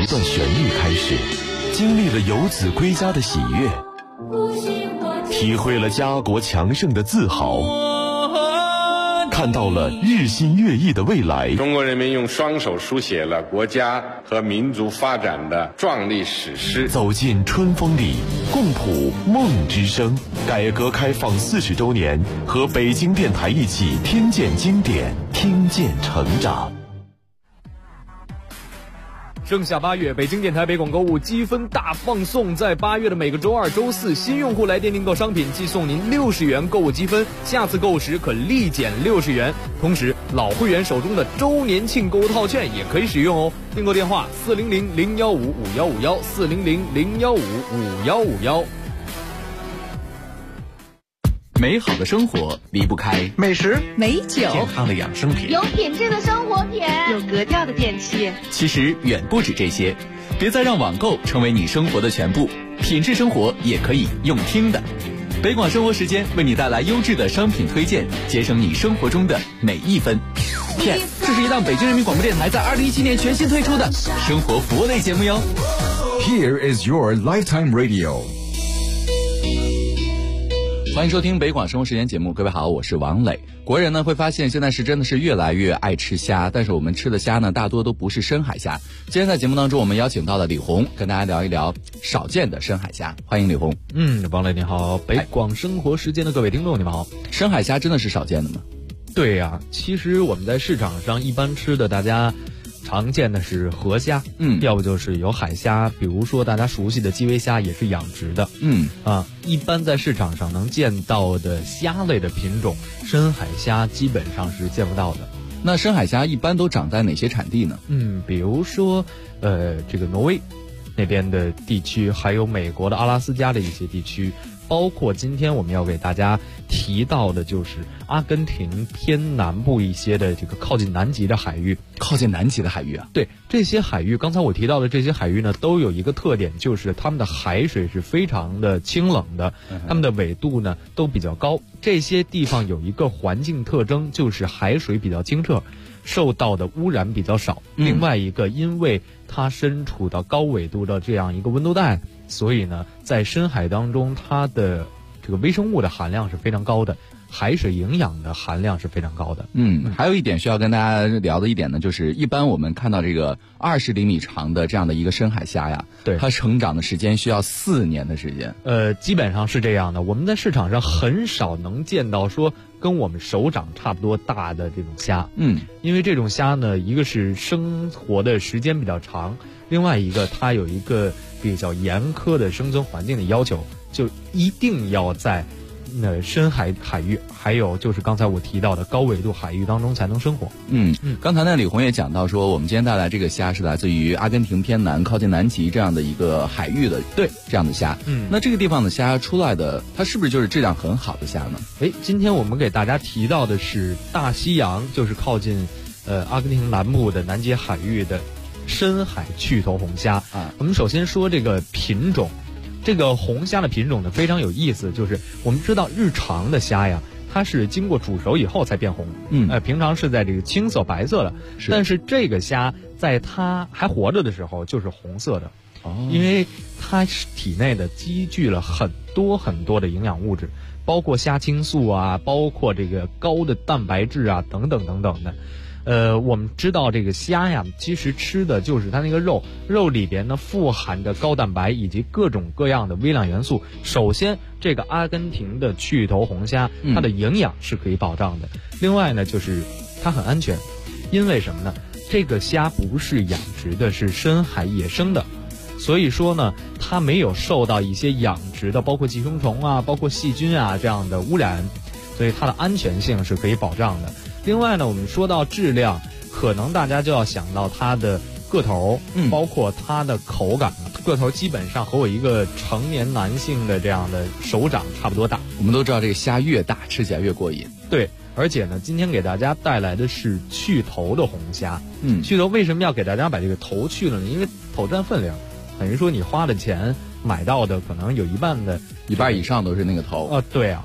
一段旋律开始，经历了游子归家的喜悦，体会了家国强盛的自豪，看到了日新月异的未来。 中国人民用双手书写了国家和民族发展的壮丽史诗。 走进春风里，共谱梦之声。改革开放40周年，和北京电台一起听见经典，听见成长。 盛夏8月，北京电台北广购物积分大放送，在8月的每个周二、周四，新用户来电订购商品即送您60元购物积分，下次购物时可立减60元。同时，老会员手中的周年庆购物套券也可以使用哦。订购电话：400-015-5151，400-015-5151。 美好的生活离不开美食、 美酒、 健康的养生品， 有品质的生活品， 有格调的电器。 其实远不止这些，别再让网购成为你生活的全部，品质生活也可以用听的。北广生活时间为你带来优质的商品推荐，节省你生活中的每一分。Yes， 这是一档北京人民广播电台在2017年全新推出的生活服务类节目哟。 Here is your lifetime radio。 欢迎收听北广生活时间节目，各位好，我是王磊。国人呢会发现现在是真的是越来越爱吃虾，但是我们吃的虾呢大多都不是深海虾。今天在节目当中我们邀请到了李红，跟大家聊一聊少见的深海虾。欢迎李红。 王磊你好，北广生活时间的各位听众你们好。 深海虾真的是少见的吗？ 对呀，其实我们在市场上一般吃的，大家常见的是河虾，要不就是有海虾，比如说大家熟悉的基围虾也是养殖的，一般在市场上能见到的虾类的品种，深海虾基本上是见不到的。 那深海虾一般都长在哪些产地呢？ 比如说这个挪威那边的地区，还有美国的阿拉斯加的一些地区，包括今天我们要给大家提到的就是阿根廷偏南部一些的这个靠近南极的海域。 靠近南极的海域啊？ 对，这些海域，刚才我提到的这些海域呢，都有一个特点，就是它们的海水是非常的清冷的，它们的纬度呢都比较高。这些地方有一个环境特征，就是海水比较清澈，受到的污染比较少。另外一个，因为它身处到高纬度的这样一个温度带，所以呢，在深海当中，它的这个微生物的含量是非常高的，海水营养的含量是非常高的。 还有一点需要跟大家聊的一点呢，就是一般我们看到这个20厘米长的这样的一个深海虾呀， 对， 它成长的时间需要4年的时间。 基本上是这样的。我们在市场上很少能见到说跟我们手掌差不多大的这种虾，因为这种虾呢，一个是生活的时间比较长，另外一个它有一个比较严苛的生存环境的要求，就一定要在深海域，还有就是刚才我提到的高纬度海域当中才能生活。 刚才呢李红也讲到说，我们今天带来这个虾是来自于阿根廷偏南靠近南极这样的一个海域的， 对， 这样的虾。那这个地方的虾出来的，它是不是就是质量很好的虾呢？ 今天我们给大家提到的是大西洋，就是靠近阿根廷南部的南极海域的深海去头红虾。我们首先说这个品种。这个红虾的品种呢非常有意思，就是我们知道日常的虾呀，它是经过煮熟以后才变红，平常是在这个青色白色的，但是这个虾在它还活着的时候就是红色的，因为它体内的积聚了很多很多的营养物质，包括虾青素啊，包括这个高的蛋白质啊，等等等等的。我们知道这个虾呀，其实吃的就是它那个肉里边呢富含着高蛋白以及各种各样的微量元素。首先，这个阿根廷的去头红虾，它的营养是可以保障的。另外呢，就是它很安全，因为什么呢？这个虾不是养殖的，是深海野生的，所以说呢，它没有受到一些养殖的，包括寄生虫啊，包括细菌啊这样的污染，所以它的安全性是可以保障的。另外呢，我们说到质量，可能大家就要想到它的个头，包括它的口感。个头基本上和我一个成年男性的这样的手掌差不多大。 我们都知道这个虾越大吃起来越过瘾。 对，而且呢，今天给大家带来的是去头的红虾。去头为什么要给大家把这个头去了呢？因为头占分量，等于说你花的钱买到的可能有一半以上都是那个头。对啊。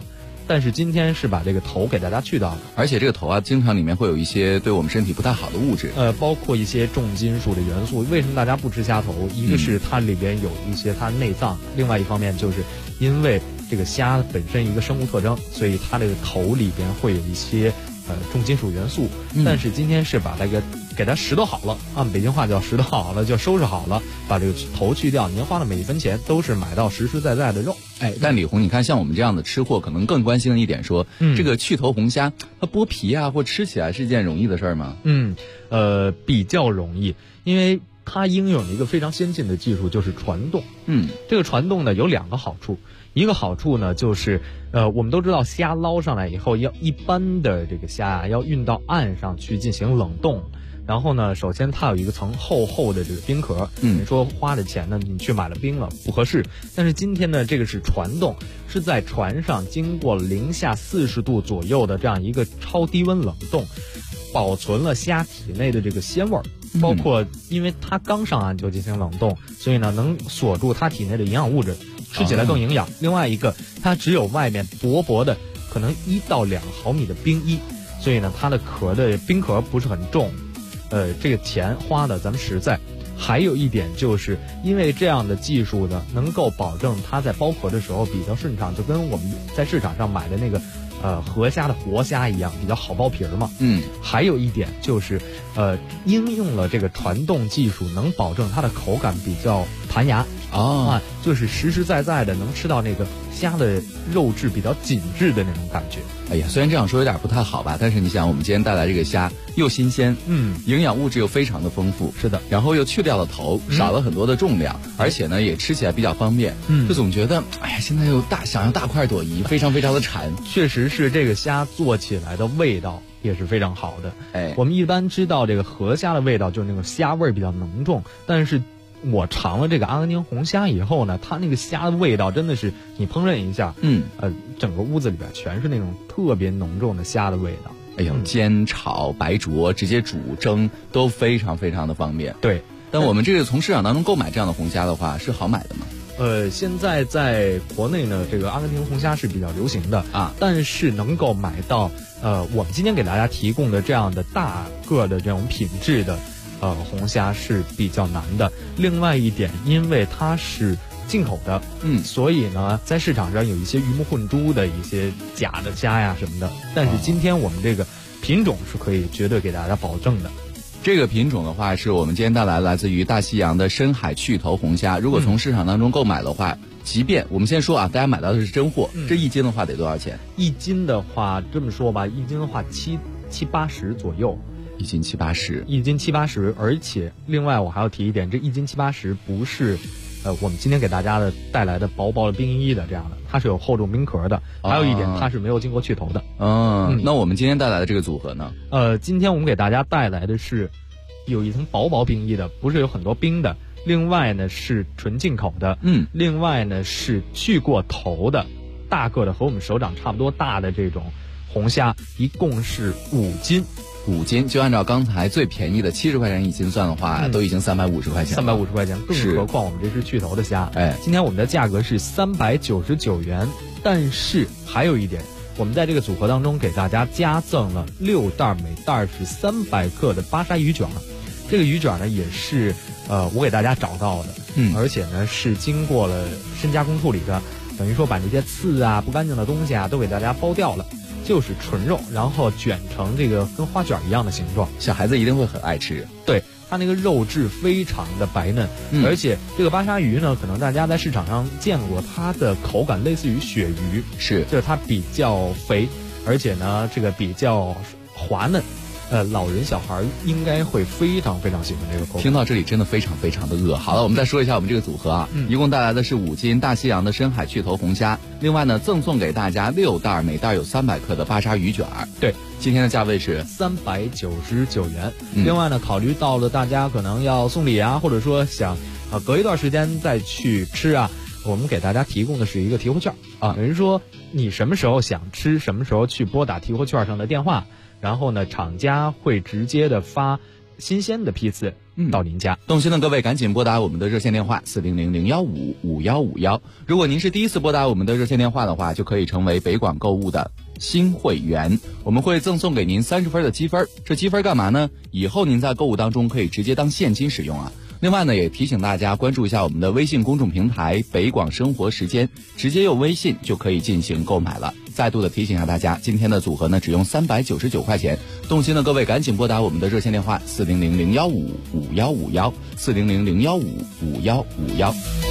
但是今天是把这个头给大家去掉了。 而且这个头啊，经常里面会有一些对我们身体不太好的物质， 包括一些重金属的元素。为什么大家不吃虾头？一个是它里边有一些它内脏，另外一方面就是因为这个虾本身一个生物特征，所以它这个头里边会有一些重金属元素。但是今天是把那个给它拾掇好了，按北京话叫拾掇好了，就收拾好了，把这个头去掉。您花的每一分钱都是买到实实在在的肉。 但李红，你看像我们这样的吃货，可能更关心的一点说，这个去头红虾，它剥皮啊或吃起来是一件容易的事儿吗？ 比较容易，因为它应用了一个非常先进的技术，就是传动。这个传动呢有2个好处，一个好处呢就是我们都知道虾捞上来以后，一般的这个虾啊要运到岸上去进行冷冻。然后呢，首先它有一个层厚厚的这个冰壳，你说花的钱呢，你去买了冰了不合适。但是今天呢，这个是传动，是在船上经过零下40度左右的这样一个超低温冷冻，保存了虾体内的这个鲜味儿，包括因为它刚上岸就进行冷冻，所以呢能锁住它体内的营养物质，吃起来更营养。另外一个，它只有外面薄薄的可能1到2毫米的冰衣，所以呢它的冰壳不是很重。这个钱花的咱们实在。还有一点就是因为这样的技术呢，能够保证它在剥壳的时候比较顺畅，就跟我们在市场上买的那个河虾的活虾一样，比较好剥皮儿嘛。还有一点就是应用了这个传动技术，能保证它的口感比较弹牙就是实实在在的能吃到那个虾的肉质比较紧致的那种感觉。 虽然这样说有点不太好吧，但是你想，我们今天带来这个虾又新鲜，营养物质又非常的丰富， 是的， 然后又去掉了头，少了很多的重量，而且呢也吃起来比较方便，就总觉得现在又想要大快朵颐，非常非常的馋。 确实是这个虾做起来的味道也是非常好的。我们一般知道这个河虾的味道就是那个虾味比较浓重，但是我尝了这个阿根廷红虾以后呢，它那个虾的味道真的是你烹饪一下，整个屋子里边全是那种特别浓重的虾的味道。 煎炒白灼直接煮蒸都非常非常的方便。 对， 但我们这个从市场当中购买这样的红虾的话，是好买的吗？ 现在在国内呢，这个阿根廷红虾是比较流行的但是能够买到我们今天给大家提供的这样的大个的这种品质的红虾是比较难的。另外一点，因为它是进口的，所以呢，在市场上有一些鱼目混珠的一些假的虾呀什么的。但是今天我们这个品种是可以绝对给大家保证的。 这个品种的话，是我们今天带来自于大西洋的深海去头红虾。如果从市场当中购买的话，即便我们先说大家买到的是真货，这1斤的话得多少钱 ？1斤的话，这么说吧，1斤的话780左右。 1斤780，1 斤780，而且另外我还要提一点，这1斤780不是我们今天给大家带来的薄薄的冰衣的这样的，它是有厚重冰壳的。还有一点，它是没有经过去头的。 那我们今天带来的这个组合呢？ 今天我们给大家带来的是有一层薄冰衣的，不是有很多冰的。另外呢是纯进口的，另外呢是去过头的，大个的和我们手掌差不多大的这种红虾，一共是5斤。 5斤，就按照刚才最便宜的70块钱1斤算的话，都已经350块钱了。 350块钱，更何况我们这是去头的虾。今天我们的价格是399元，但是还有一点，我们在这个组合当中给大家加赠了6袋，每袋是300克的巴沙鱼卷。这个鱼卷呢也是我给大家找到的，而且呢是经过了深加工处理的，等于说把那些刺啊不干净的东西啊都给大家剥掉了。就是纯肉，然后卷成这个跟花卷一样的形状， 小孩子一定会很爱吃。 对，它那个肉质非常的白嫩，而且这个巴沙鱼呢，可能大家在市场上见过，它的口感类似于鳕鱼，就是它比较肥，而且呢这个比较滑嫩。老人小孩应该会非常非常喜欢这个口感。 听到这里真的非常非常的饿。好了，我们再说一下我们这个组合一共带来的是5斤大西洋的深海去头红虾，另外呢赠送给大家6袋，每袋有300克的巴沙鱼卷。 对， 今天的价位是 399元。另外呢，考虑到了大家可能要送礼或者说想隔一段时间再去吃我们给大家提供的是一个提货券等于说你什么时候想吃，什么时候去拨打提货券上的电话。然后呢，厂家会直接的发新鲜的批次到您家。 动心的各位赶紧拨打我们的热线电话400-015-5151。如果您是第一次拨打我们的热线电话的话，就可以成为北广购物的新会员，我们会赠送给您30分的积分。这积分干嘛呢？以后您在购物当中可以直接当现金使用啊。另外呢，也提醒大家关注一下我们的微信公众平台北广生活时间，直接用微信就可以进行购买了。再度的提醒一下大家，今天的组合呢只用399块钱。动心的各位赶紧拨打我们的热线电话400-015-5151 400-015-5151。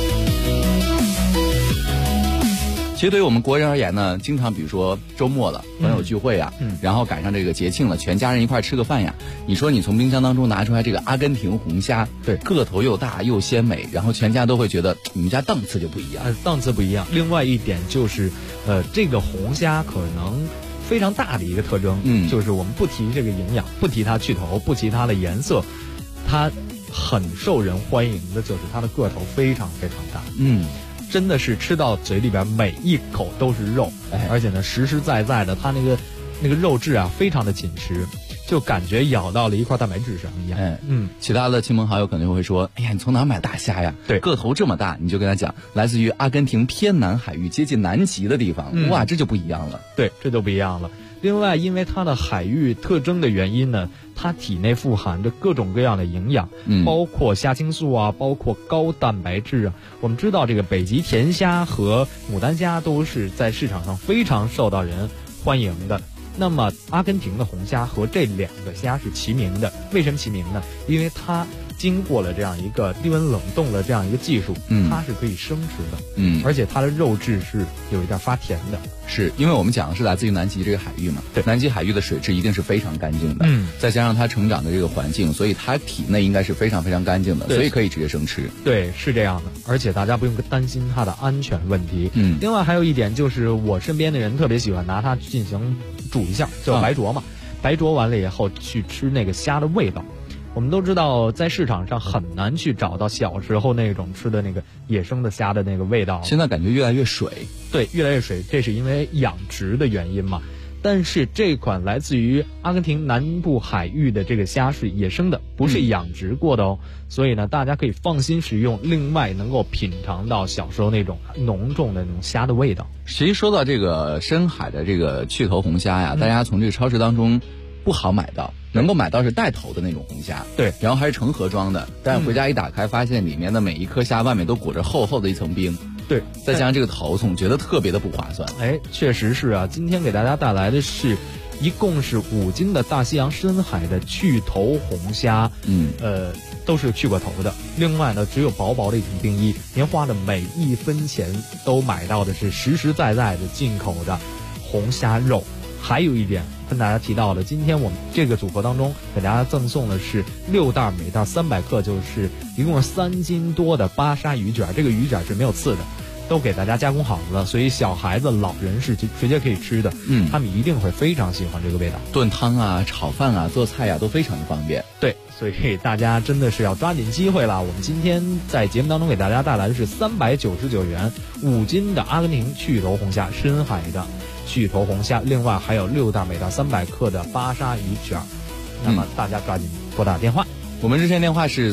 其实对于我们国人而言呢，经常比如说周末了，朋友聚会啊，然后赶上这个节庆了，全家人一块吃个饭呀。你说你从冰箱当中拿出来这个阿根廷红虾， 对， 个头又大又鲜美，然后全家都会觉得你们家档次就不一样， 档次不一样。另外一点就是，这个红虾可能非常大的一个特征，就是我们不提这个营养，不提它去头，不提它的颜色，它很受人欢迎的就是它的个头非常非常大，真的是吃到嘴里边每一口都是肉，而且呢实实在在的，它那个肉质啊非常的紧实，就感觉咬到了一块蛋白质上一样。 其他的亲朋好友可能会说，哎呀，你从哪买大虾呀？ 对， 个头这么大，你就跟他讲，来自于阿根廷偏南海域，接近南极的地方，哇，这就不一样了。 对，这就不一样了。另外，因为它的海域特征的原因呢，它体内富含着各种各样的营养，包括虾青素啊，包括高蛋白质啊。我们知道这个北极甜虾和牡丹虾都是在市场上非常受到人欢迎的。那么阿根廷的红虾和这2个虾是齐名的，为什么齐名呢？因为它经过了这样一个低温冷冻的这样一个技术，它是可以生吃的，而且它的肉质是有一点发甜的。 是因为我们讲的是来自于南极这个海域嘛，对，南极海域的水质一定是非常干净的，再加上它成长的这个环境，所以它体内应该是非常非常干净的，所以可以直接生吃。 对，是这样的，而且大家不用担心它的安全问题。另外还有一点就是我身边的人特别喜欢拿它进行煮一下，叫白灼嘛，白灼完了以后去吃那个虾的味道。我们都知道，在市场上很难去找到小时候那种吃的那个野生的虾的那个味道。 现在感觉越来越水， 对，越来越水，这是因为养殖的原因嘛。但是这款来自于阿根廷南部海域的这个虾是野生的，不是养殖过的哦。所以呢，大家可以放心食用。另外，能够品尝到小时候那种浓重的那种虾的味道。 其实说到这个深海的这个去头红虾呀，大家从这个超市当中不好买到，能够买到是带头的那种红虾， 对， 然后还是成盒装的，但回家一打开，发现里面的每一颗虾外面都裹着厚厚的一层冰， 对， 再加上这个头，总觉得特别的不划算。 确实是啊。今天给大家带来的是一共是5斤的大西洋深海的去头红虾，都是去过头的。另外呢，只有薄薄的一层冰衣，您花的每一分钱都买到的是实实在在的进口的红虾肉。还有一点跟大家提到的，今天我们这个组合当中给大家赠送的是6袋，每袋300克，就是一共是3斤多的巴沙鱼卷。这个鱼卷是没有刺的，都给大家加工好了，所以小孩子、老人是直接可以吃的。他们一定会非常喜欢这个味道。 炖汤啊、炒饭啊、做菜啊都非常的方便。 对，所以大家真的是要抓紧机会了。我们今天在节目当中给大家带来的是399元5斤的阿根廷去头红虾，深海的去头红虾，另外还有6袋，每袋300克的巴沙鱼卷。那么大家抓紧拨打电话。 我们热线电话是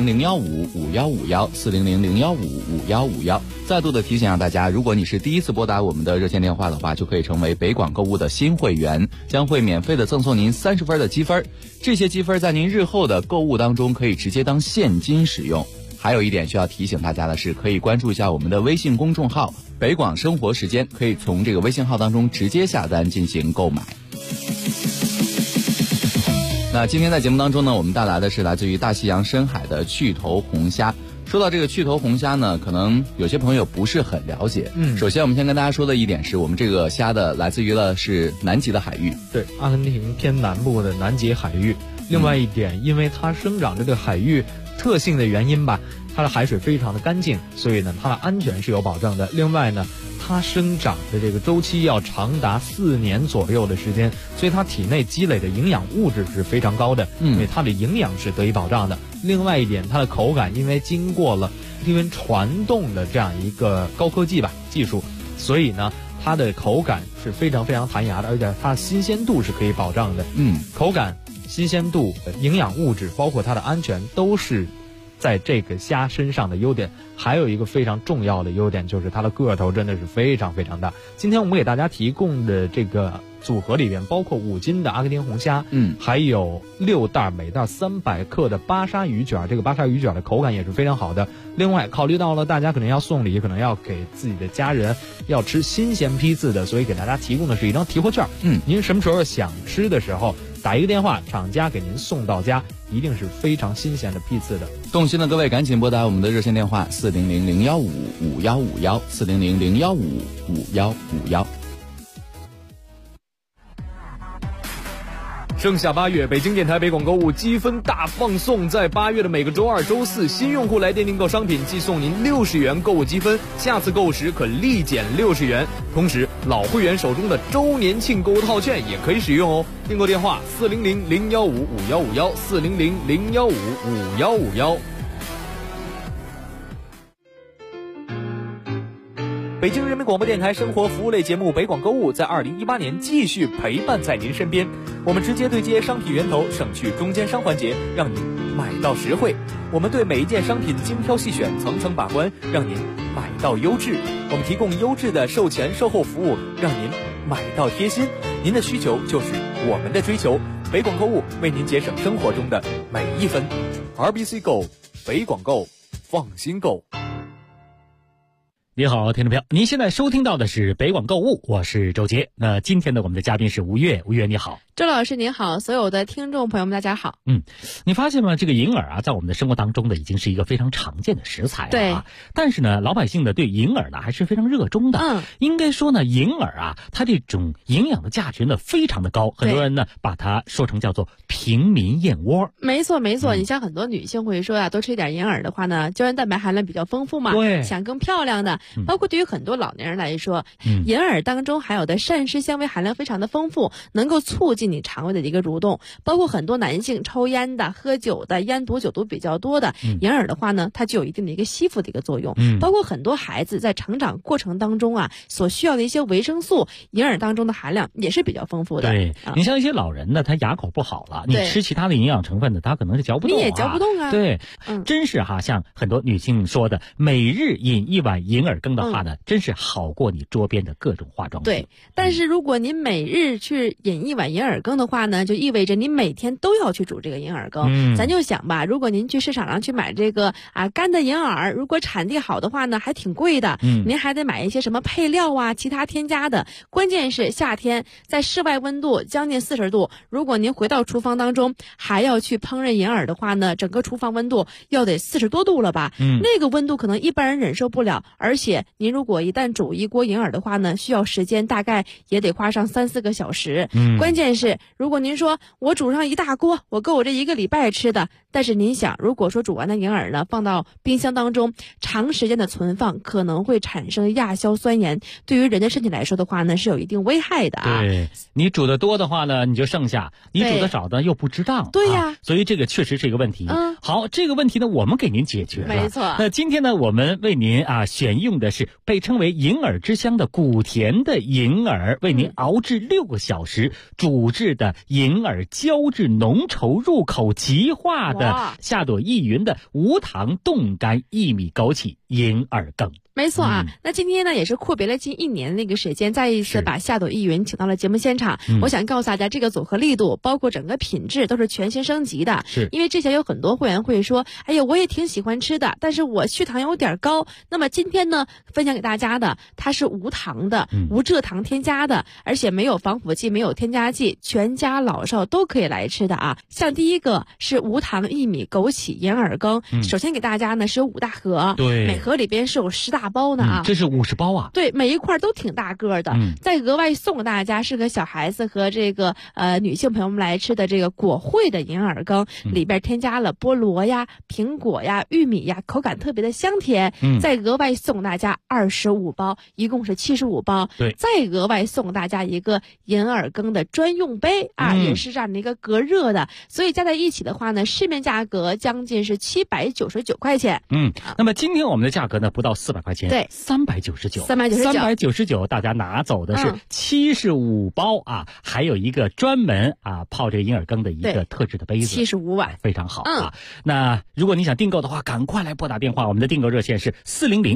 400-015-5151 400-015-5151。再度的提醒大家，如果你是第一次拨打我们的热线电话的话，就可以成为北广购物的新会员，将会免费的赠送您30分的积分。这些积分在您日后的购物当中可以直接当现金使用。还有一点需要提醒大家的是，可以关注一下我们的微信公众号北广生活时间，可以从这个微信号当中直接下单进行购买。那今天在节目当中呢，我们带来的是来自于大西洋深海的去头红虾。说到这个去头红虾呢，可能有些朋友不是很了解。首先我们先跟大家说的一点是，我们这个虾的来自于了是南极的海域， 对，阿根廷偏南部的南极海域。另外一点，因为它生长这个海域特性的原因吧，它的海水非常的干净，所以呢，它的安全是有保证的。另外呢，它生长的这个周期要长达4年左右的时间，所以它体内积累的营养物质是非常高的，因为它的营养是得以保障的。另外一点，它的口感因为经过了低温传动的这样一个高科技技术，所以呢，它的口感是非常非常弹牙的，而且它的新鲜度是可以保障的。口感新鲜度、营养物质，包括它的安全，都是在这个虾身上的优点。还有一个非常重要的优点，就是它的个头真的是非常非常大。今天我们给大家提供的这个组合里边，包括5斤的阿根廷红虾，还有6袋每袋300克的巴沙鱼卷，这个巴沙鱼卷的口感也是非常好的。另外考虑到了大家可能要送礼，可能要给自己的家人要吃新鲜批次的，所以给大家提供的是一张提货券。您什么时候想吃的时候打一个电话，厂家给您送到家，一定是非常新鲜的批次的。 动心的各位赶紧拨打我们的热线电话400-015-5151 400-015-5151。 盛夏8月，北京电台北广购物积分大放送，在8月的每个周二、周四，新用户来电订购商品即送您60元购物积分，下次购物时可立减60元。同时，老会员手中的周年庆购物套券也可以使用哦。订购电话400-015-5151 400-015-5151。北京人民广播电台生活服务类节目《北广购物》在2018年继续陪伴在您身边。我们直接对接商品源头，省去中间商环节，让您买到实惠。我们对每一件商品精挑细选，层层把关，让您买到优质。我们提供优质的售前售后服务，让您买到贴心。您的需求就是我们的追求。北广购物为您节省生活中的每一分。RBC Go， 北广购，放心购。 你好，听众朋友，您现在收听到的是北广购物，我是周杰。那今天呢，我们的嘉宾是吴越，吴越你好。 周老师您好，所有的听众朋友们大家好。 你发现吗？这个银耳啊，在我们的生活当中呢，已经是一个非常常见的食材了。 对。 但是呢，老百姓呢对银耳呢还是非常热衷的。应该说呢，银耳啊，它这种营养的价值呢非常的高，很多人呢把它说成叫做平民燕窝。 没错没错，你像很多女性会说呀，多吃一点银耳的话呢，胶原蛋白含量比较丰富嘛， 对， 想更漂亮的。包括对于很多老年人来说，银耳当中含有的膳食纤维含量非常的丰富，能够促进你肠胃的一个蠕动。包括很多男性抽烟的、喝酒的、烟毒酒毒比较多的，银耳的话呢，它就有一定的一个吸附的一个作用。包括很多孩子在成长过程当中啊，所需要的一些维生素，银耳当中的含量也是比较丰富的。 对，你像一些老人呢，他牙口不好了，你吃其他的营养成分呢，他可能是嚼不动， 你也嚼不动啊。 对，真是哈，像很多女性说的，每日饮一碗银耳羹的话呢，真是好过你桌边的各种化妆品。 对，但是如果您每日去饮一碗银耳羹的话呢，就意味着您每天都要去煮这个银耳羹。咱就想吧，如果您去市场上去买这个干的银耳，如果产地好的话呢，还挺贵的。您还得买一些什么配料啊，其他添加的。关键是夏天在室外温度将近40度，如果您回到厨房当中还要去烹饪银耳的话呢，整个厨房温度要得40多度了吧？那个温度可能一般人忍受不了，而且您如果一旦煮一锅银耳的话呢，需要时间大概也得花上3-4个小时。关键是如果您说我煮上一大锅，我够我这1个礼拜吃的，但是您想，如果说煮完的银耳呢放到冰箱当中，长时间的存放可能会产生亚硝酸盐，对于人的身体来说的话呢，是有一定危害的啊。 对，你煮的多的话呢，你就剩下；你煮的少的又不值当。 对呀， 所以这个确实是一个问题。好，这个问题呢，我们给您解决了。 没错。 那今天呢，我们为您选用的是被称为银耳之乡的古田的银耳，为您熬制6个小时煮制的银耳胶质浓稠入口即化的夏朵意云的无糖冻干薏米枸杞银耳羹。 没错啊，那今天呢也是阔别了近1年的那个时间，再一次把夏朵意云请到了节目现场。我想告诉大家，这个组合力度包括整个品质都是全新升级的。因为之前有很多会员会说，哎呀，我也挺喜欢吃的，但是我血糖有点高。那么今天呢，分享给大家的，它是无糖的，无蔗糖添加的，而且没有防腐剂，没有添加剂，全家老少都可以来吃的啊。像第一个是无糖薏米枸杞银耳羹，首先给大家呢是有5大盒， 对， 每盒里边是有10大包呢啊， 这是50包啊。 对，每一块都挺大个的。再额外送给大家适合小孩子和这个女性朋友们来吃的这个果汇的银耳羹，里边添加了菠萝呀、苹果呀、玉米呀，口感特别的香甜。再额外送大家25包，一共是75包。 对， 再额外送大家一个银耳羹的专用杯啊，也是这样的一个隔热的，所以加在一起的话呢，市面价格将近是799块钱。 那么今天我们的价格呢不到400块钱， 对 ，399，大家拿走的是75包啊，还有一个专门泡这个银耳羹的一个特制的杯子 ，75碗， 非常好啊。那如果你想订购的话，赶快来拨打电话，我们的订购热线是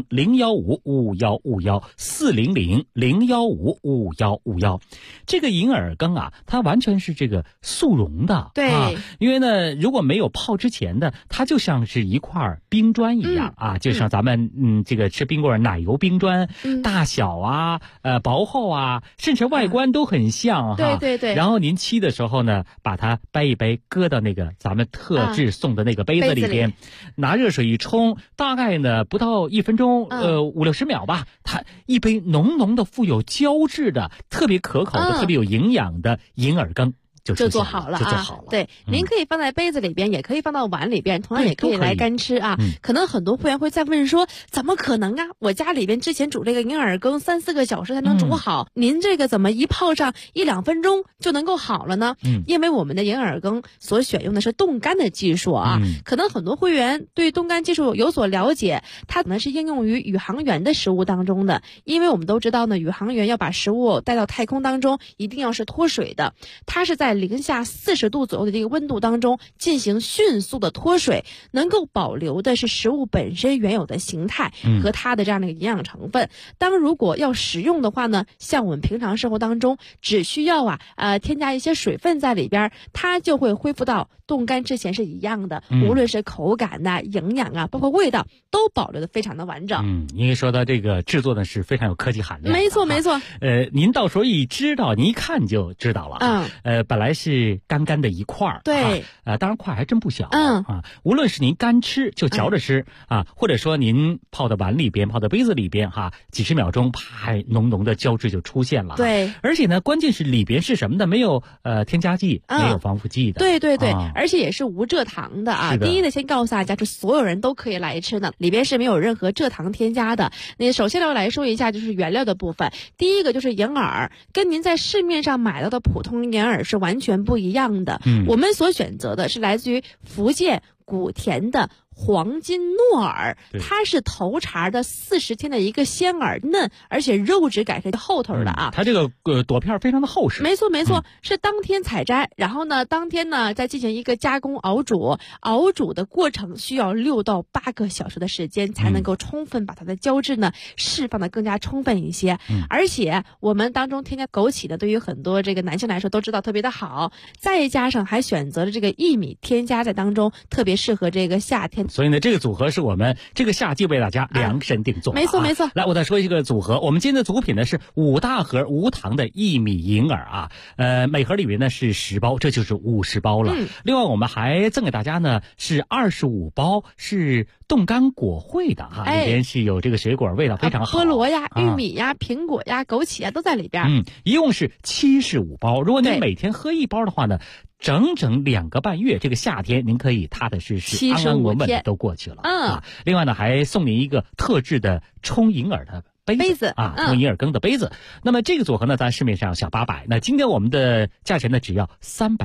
400-015-5151，400-015-5151。这个银耳羹啊，它完全是这个速溶的， 对， 因为呢，如果没有泡之前的，它就像是一块冰砖一样就像咱们这个吃冰棍奶油冰砖，大小啊，薄厚啊，甚至外观都很像对。 然后您沏的时候呢，把它掰一掰，搁到那个咱们特制送的那个杯子里边，拿热水一冲，大概呢不到1分钟，50-60秒吧，它一杯浓浓的、富有胶质的、特别可口的、特别有营养的银耳羹。就做好了。 对，您可以放在杯子里边，也可以放到碗里边，同样也可以来干吃啊。可能很多会员会再问说，怎么可能啊？我家里边之前煮这个银耳羹3-4个小时才能煮好，您这个怎么一泡上1-2分钟就能够好了呢？因为我们的银耳羹所选用的是冻干的技术啊。可能很多会员对冻干技术有所了解，它可能是应用于宇航员的食物当中的，因为我们都知道呢，宇航员要把食物带到太空当中，一定要是脱水的，它是在零下40度左右的这个温度当中进行迅速的脱水，能够保留的是食物本身原有的形态和它的这样的一个营养成分。当如果要食用的话呢，像我们平常生活当中只需要添加一些水分在里边，它就会恢复到冻干之前是一样的，无论是口感营养包括味道都保留的非常的完整。 因为说到这个制作呢是非常有科技含量。 没错。 您到时候一知道，您一看就知道了。本来是干干的一块儿， 对， 当然块还真不小。无论是您干吃就嚼着吃或者说您泡到碗里边、泡到杯子里边几十秒钟，啪，浓浓的胶质就出现了。 对， 而且呢，关键是里边是什么呢？没有添加剂，没有防腐剂的。 对，而且也是无蔗糖的啊。第一呢，先告诉大家，是所有人都可以来吃的，里边是没有任何蔗糖添加的。那首先要来说一下就是原料的部分，第一个就是银耳，跟您在市面上买到的普通银耳是完全不一样的。我们所选择的是来自于福建古田的黄金糯耳，它是头茬的40天的一个鲜耳，嫩而且肉质感是厚头的它这个朵片非常的厚实。 没错，是当天采摘，然后呢当天呢再进行一个加工熬煮的过程需要6到8个小时的时间，才能够充分把它的胶质呢释放的更加充分一些。而且我们当中添加枸杞的，对于很多这个男性来说都知道特别的好，再加上还选择了这个薏米添加在当中，特别适合这个夏天。 所以呢，这个组合是我们这个夏季为大家量身定做。 没错。 来，我再说一个组合，我们今天的组品呢是5大盒无糖的薏米银耳每盒里面呢是10包，这就是50包了。另外我们还赠给大家呢是25包是冻干果惠的里边是有这个水果，味道非常好， 菠萝玉米苹果枸杞都在里边。 一共是75包。如果您每天喝1包的话呢，整整2个半月，这个夏天您可以踏踏实实、安安稳稳的都过去了。另外呢，还送您一个特制的冲银耳的杯子冲银耳羹的杯子。那么这个组合呢，在市面上小800，那今天我们的价钱呢只要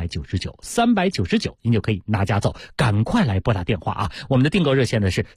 399，您就可以拿家走。赶快来拨打电话我们的订购热线呢是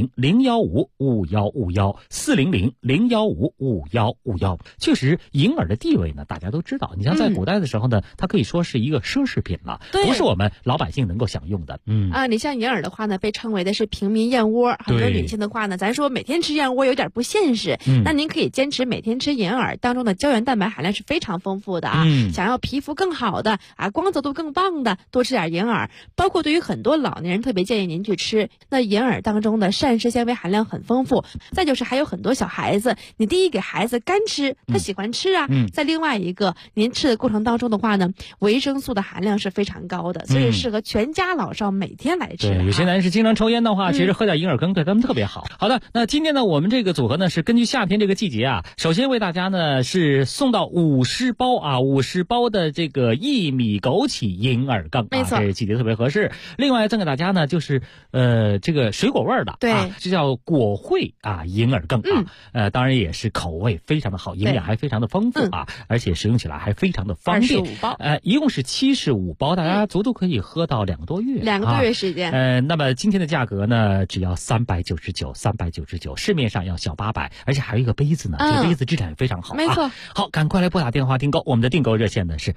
400-015-5151，400-015-5151。确实，银耳的地位呢，大家都知道。你像在古代的时候呢，它可以说是一个奢侈品了，不是我们老百姓能够享用的。 你像银耳的话呢，被称为的是平民燕窝。很多女性的话呢，咱说每天吃燕窝有点不现实。那您可以坚持每天吃银耳，当中的胶原蛋白含量是非常丰富的想要皮肤更好的光泽度更棒的，多吃点银耳。包括对于很多老年人，特别建议您去吃。那银耳当中的膳食纤维含量很丰富。再就是还有很多小孩子，你第一给孩子干吃，他喜欢吃再另外一个，您吃的过程当中的话呢，维生素的含量是非常高的，所以适合全家老少每天来吃。 有些男士经常抽烟的话，其实喝点银耳羹对他们特别好。好的，那今天呢，我们这个组合呢是根据夏夏天这个季节啊，首先为大家呢是送到50包的这个薏米枸杞银耳羹， 没错， 这季节特别合适。另外赠给大家呢就是这个水果味的， 对， 这叫果惠银耳羹当然也是口味非常的好，营养还非常的丰富而且使用起来还非常的方便。 25包， 一共是75包，大家足足可以喝到2个多月 ，2个多月时间。 那么今天的价格呢，只要399，市面上要小800，而且还有一个杯子呢，这个杯子质量也非常好， 没错。 好，赶快来拨打电话订购，我们的订购热线呢是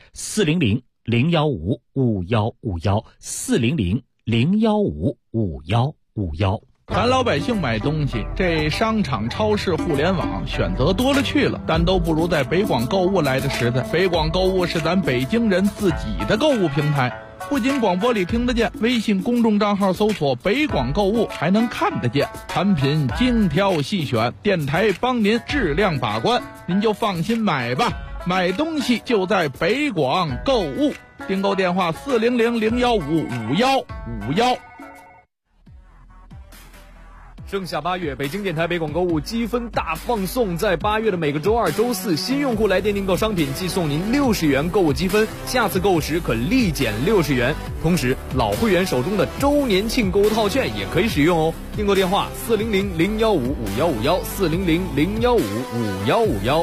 400-015-5151，400-015-5151。 咱老百姓买东西，这商场、超市、互联网选择多了去了，但都不如在北广购物来的实在。北广购物是咱北京人自己的购物平台，不仅广播里听得见，微信公众账号搜索北广购物还能看得见，产品精挑细选，电台帮您质量把关，您就放心买吧。买东西就在北广购物，订购电话400-015-5151。 盛夏8月，北京电台北广购物积分大放送，在8月的每个周2、周4，新用户来电订购商品即送您60元购物积分，下次购物时可立减60元。同时，老会员手中的周年庆购物套券也可以使用哦。订购电话400-015-5151，400-015-5151。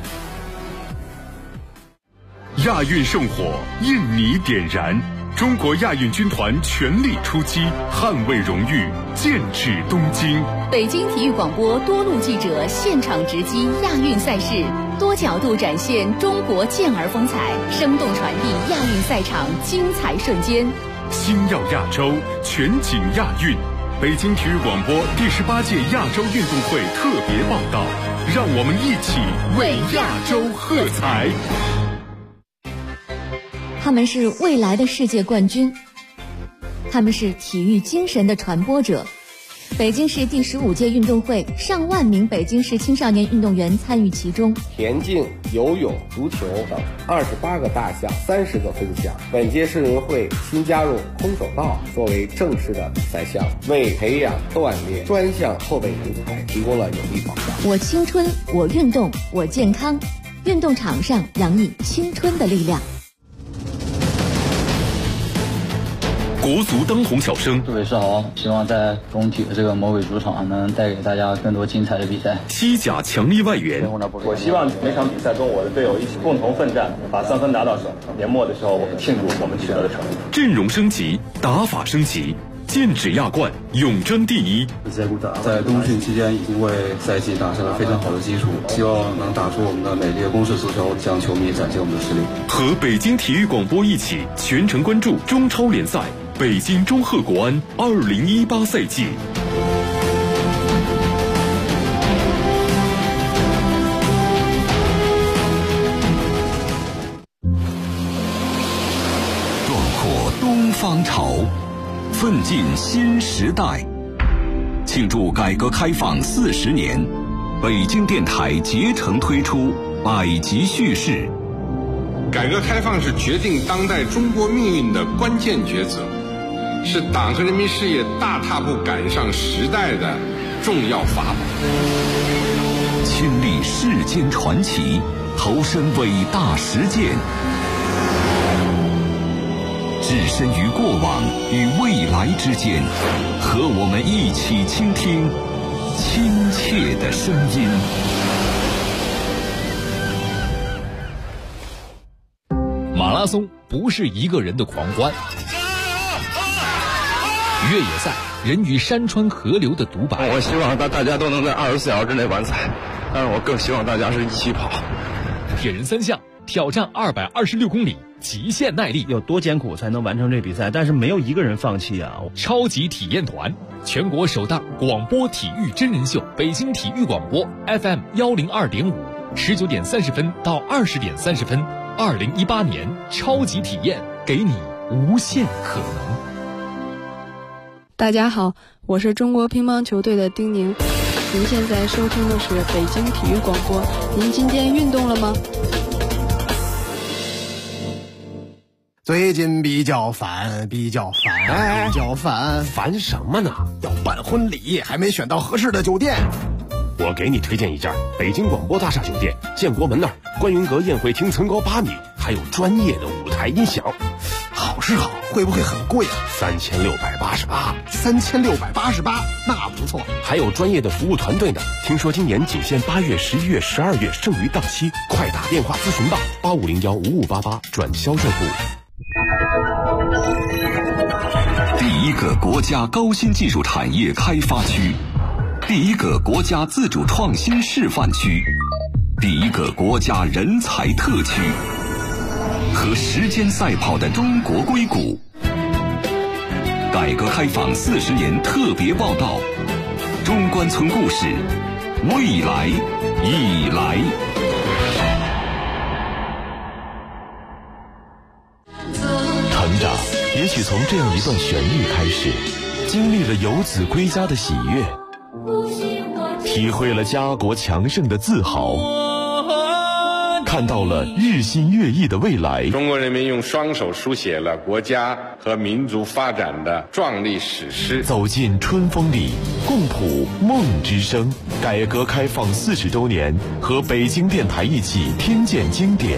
亚运圣火，印尼点燃。中国亚运军团全力出击，捍卫荣誉，剑指东京。 北京体育广播多路记者现场直击亚运赛事，多角度展现中国健儿风采，生动传递亚运赛场精彩瞬间。 星耀亚洲，全景亚运。北京体育广播第18届亚洲运动会特别报道，让我们一起为亚洲喝彩。 他们是未来的世界冠军，他们是体育精神的传播者。北京市第15届运动会，上万名北京市青少年运动员参与其中。 田径、游泳、足球等28个大项，30个分项。本届世运会新加入空手道作为正式的比赛项，为培养锻炼专项后备人才提供了有力保障。 我青春，我运动，我健康。运动场上洋溢青春的力量。 国足当红小生， 各位是好，希望在工体的这个魔鬼主场能带给大家更多精彩的比赛。 西甲强力外援， 我希望每场比赛跟我的队友一起共同奋战，把3分拿到手。年末的时候，我们庆祝我们取得的成绩。 阵容升级，打法升级，剑指亚冠，永争第一。 在冬训期间已经为赛季打下了非常好的基础，希望能打出我们的美丽的攻势足球，向球迷展现我们的实力。 和北京体育广播一起全程关注中超联赛。北京中赫国安2018赛季。 壮阔东方潮，奋进新时代。庆祝改革开放40年，北京电台竭诚推出百集叙事。 改革开放是决定当代中国命运的关键抉择，是党和人民事业大踏步赶上时代的重要法宝。 亲历世间传奇，投身伟大实践，置身于过往与未来之间，和我们一起倾听亲切的声音。 马拉松不是一个人的狂欢，越野赛人与山川河流的独白。 我希望大家都能在24小时之内完赛，但是我更希望大家是一起跑。 铁人3项挑战226公里，极限耐力， 有多艰苦才能完成这比赛？但是没有一个人放弃啊！ 超级体验团，全国首档广播体育真人秀，北京体育广播 FM 102.5，19点30分到20点30分。2018年超级体验，给你无限可能。 大家好，我是中国乒乓球队的丁宁。您现在收听的是北京体育广播。您今天运动了吗？ 最近比较烦， 烦什么呢？ 要办婚礼，还没选到合适的酒店。 我给你推荐一家北京广播大厦酒店，建国门那儿观云阁宴会厅层高8米，还有专业的舞台音响。 好是好，会不会很贵啊 ？3688。 3688，那不错。 还有专业的服务团队呢。听说今年仅限8月、11月、12月，剩余档期，快打电话咨询吧，85015588转销售部。 第一个国家高新技术产业开发区，第一个国家自主创新示范区，第一个国家人才特区，和时间赛跑的中国硅谷。改革开放40年特别报道，中关村故事，未来已来。 成长也许从这样一段旋律开始，经历了游子归家的喜悦，体会了家国强盛的自豪，看到了日新月异的未来。 中国人民用双手书写了国家和民族发展的壮丽史诗。 走进春风里，共谱梦之声。改革开放40周年，和北京电台一起听见经典。